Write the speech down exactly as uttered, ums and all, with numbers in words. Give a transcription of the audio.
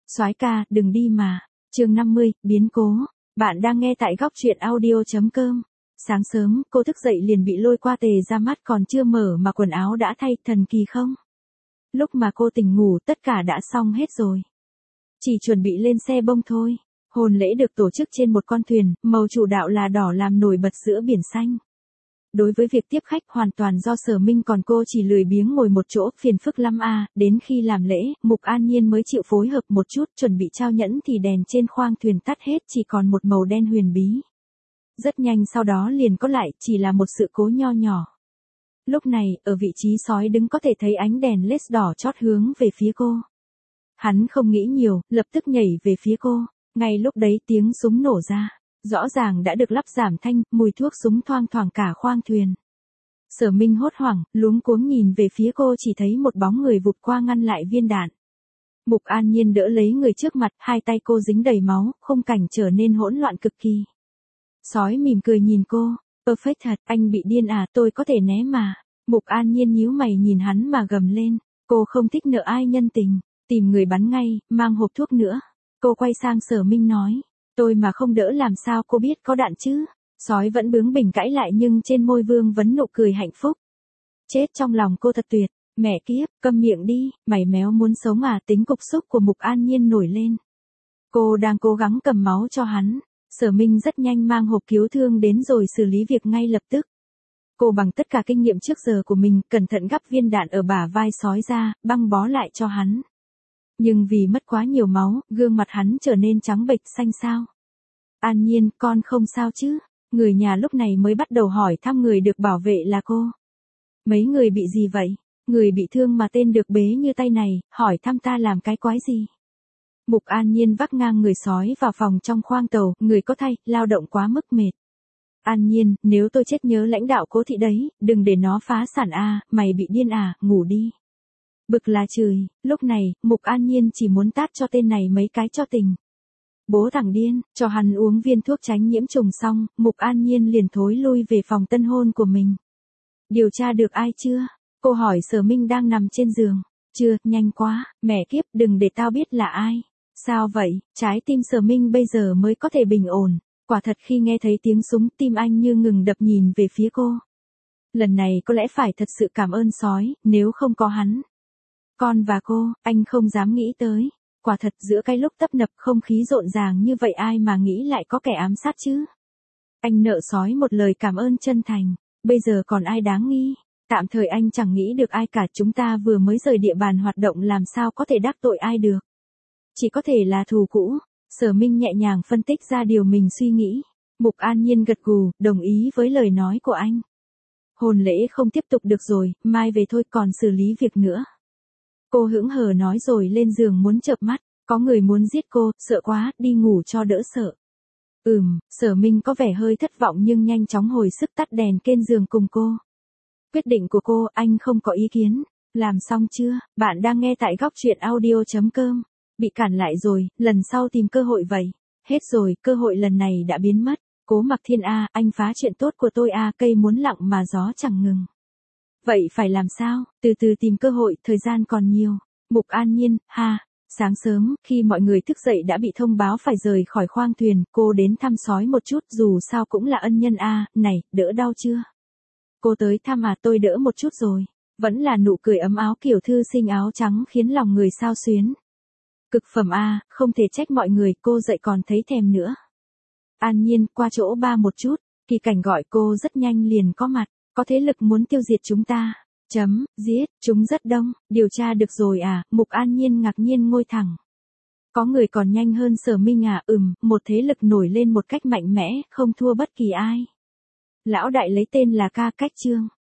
Soái ca, đừng đi mà. Chương năm mươi, biến cố. Bạn đang nghe tại góc truyện audio chấm com. Sáng sớm, cô thức dậy liền bị lôi qua tề ra mắt còn chưa mở mà quần áo đã thay, thần kỳ không? Lúc mà cô tỉnh ngủ tất cả đã xong hết rồi. Chỉ chuẩn bị lên xe bông thôi. Hôn lễ được tổ chức trên một con thuyền, màu chủ đạo là đỏ làm nổi bật giữa biển xanh. Đối với việc tiếp khách hoàn toàn do Sở Minh, còn cô chỉ lười biếng ngồi một chỗ, phiền phức lắm à. Đến khi làm lễ, Mục An Nhiên mới chịu phối hợp một chút, chuẩn bị trao nhẫn thì đèn trên khoang thuyền tắt hết, chỉ còn một màu đen huyền bí. Rất nhanh sau đó liền có lại, chỉ là một sự cố nho nhỏ. Lúc này, ở vị trí sói đứng có thể thấy ánh đèn led đỏ chót hướng về phía cô. Hắn không nghĩ nhiều, lập tức nhảy về phía cô. Ngay lúc đấy tiếng súng nổ ra. Rõ ràng đã được lắp giảm thanh, mùi thuốc súng thoang thoảng cả khoang thuyền. Sở Minh hốt hoảng, luống cuống nhìn về phía cô, chỉ thấy một bóng người vụt qua ngăn lại viên đạn. Mục An Nhiên đỡ lấy người trước mặt, hai tay cô dính đầy máu, khung cảnh trở nên hỗn loạn cực kỳ. Sói mỉm cười nhìn cô, perfect thật, anh bị điên à, tôi có thể né mà. Mục An Nhiên nhíu mày nhìn hắn mà gầm lên, cô không thích nợ ai nhân tình, tìm người bắn ngay, mang hộp thuốc nữa. Cô quay sang Sở Minh nói. Tôi mà không đỡ làm sao cô biết có đạn chứ? Sói vẫn bướng bỉnh cãi lại nhưng trên môi vương vấn nụ cười hạnh phúc. Chết trong lòng cô thật tuyệt, mẹ kiếp, câm miệng đi, mày méo muốn sống à? Tính cục xúc của Mục An Nhiên nổi lên. Cô đang cố gắng cầm máu cho hắn. Sở Minh rất nhanh mang hộp cứu thương đến rồi xử lý việc ngay lập tức. Cô bằng tất cả kinh nghiệm trước giờ của mình, cẩn thận gắp viên đạn ở bả vai sói ra, băng bó lại cho hắn. Nhưng vì mất quá nhiều máu, gương mặt hắn trở nên trắng bệch xanh xao. An Nhiên, con không sao chứ? Người nhà lúc này mới bắt đầu hỏi thăm người được bảo vệ là cô. Mấy người bị gì vậy? Người bị thương mà tên được bế như tay này, hỏi thăm ta làm cái quái gì? Mục An Nhiên vác ngang người sói vào phòng trong khoang tàu, người có thay, lao động quá mức mệt. An Nhiên, nếu tôi chết nhớ lãnh đạo Cố thị đấy, đừng để nó phá sản a, mày bị điên à, ngủ đi. Bực là chửi, lúc này, Mục An Nhiên chỉ muốn tát cho tên này mấy cái cho tình. Bố thằng điên, cho hắn uống viên thuốc tránh nhiễm trùng xong, Mục An Nhiên liền thối lui về phòng tân hôn của mình. Điều tra được ai chưa? Cô hỏi Sở Minh đang nằm trên giường. Chưa, nhanh quá, mẹ kiếp, đừng để tao biết là ai. Sao vậy? Trái tim Sở Minh bây giờ mới có thể bình ổn. Quả thật khi nghe thấy tiếng súng, tim anh như ngừng đập nhìn về phía cô. Lần này có lẽ phải thật sự cảm ơn sói, nếu không có hắn. Con và cô, anh không dám nghĩ tới. Quả thật giữa cái lúc tấp nập không khí rộn ràng như vậy ai mà nghĩ lại có kẻ ám sát chứ. Anh nợ sói một lời cảm ơn chân thành. Bây giờ còn ai đáng nghi. Tạm thời anh chẳng nghĩ được ai cả, chúng ta vừa mới rời địa bàn hoạt động làm sao có thể đắc tội ai được. Chỉ có thể là thù cũ. Sở Minh nhẹ nhàng phân tích ra điều mình suy nghĩ. Mục An Nhiên gật gù, đồng ý với lời nói của anh. Hôn lễ không tiếp tục được rồi, mai về thôi, còn xử lý việc nữa. Cô hững hờ nói rồi lên giường muốn chợp mắt, có người muốn giết cô, sợ quá, đi ngủ cho đỡ sợ. Ừm, Sở Minh có vẻ hơi thất vọng nhưng nhanh chóng hồi sức tắt đèn kên giường cùng cô. Quyết định của cô, anh không có ý kiến. Làm xong chưa? Bạn đang nghe tại góc truyện audio chấm com. Bị cản lại rồi, lần sau tìm cơ hội vậy. Hết rồi, cơ hội lần này đã biến mất. Cố Mặc Thiên a, anh phá chuyện tốt của tôi a, cây muốn lặng mà gió chẳng ngừng. Vậy phải làm sao? Từ từ tìm cơ hội, thời gian còn nhiều. Mục An Nhiên, ha. Sáng sớm, khi mọi người thức dậy đã bị thông báo phải rời khỏi khoang thuyền, cô đến thăm sói một chút, dù sao cũng là ân nhân a, này, đỡ đau chưa? Cô tới thăm à, tôi đỡ một chút rồi. Vẫn là nụ cười ấm áo kiểu thư sinh áo trắng khiến lòng người xao xuyến. Cực phẩm a, không thể trách mọi người, cô dậy còn thấy thèm nữa. An Nhiên, qua chỗ ba một chút, Kỳ Cảnh gọi cô rất nhanh liền có mặt, có thế lực muốn tiêu diệt chúng ta. Chấm, giết, chúng rất đông, điều tra được rồi à, Mục An Nhiên ngạc nhiên ngồi thẳng. Có người còn nhanh hơn Sở Minh à, ừm, một thế lực nổi lên một cách mạnh mẽ, không thua bất kỳ ai. Lão đại lấy tên là Ca Cách Trương.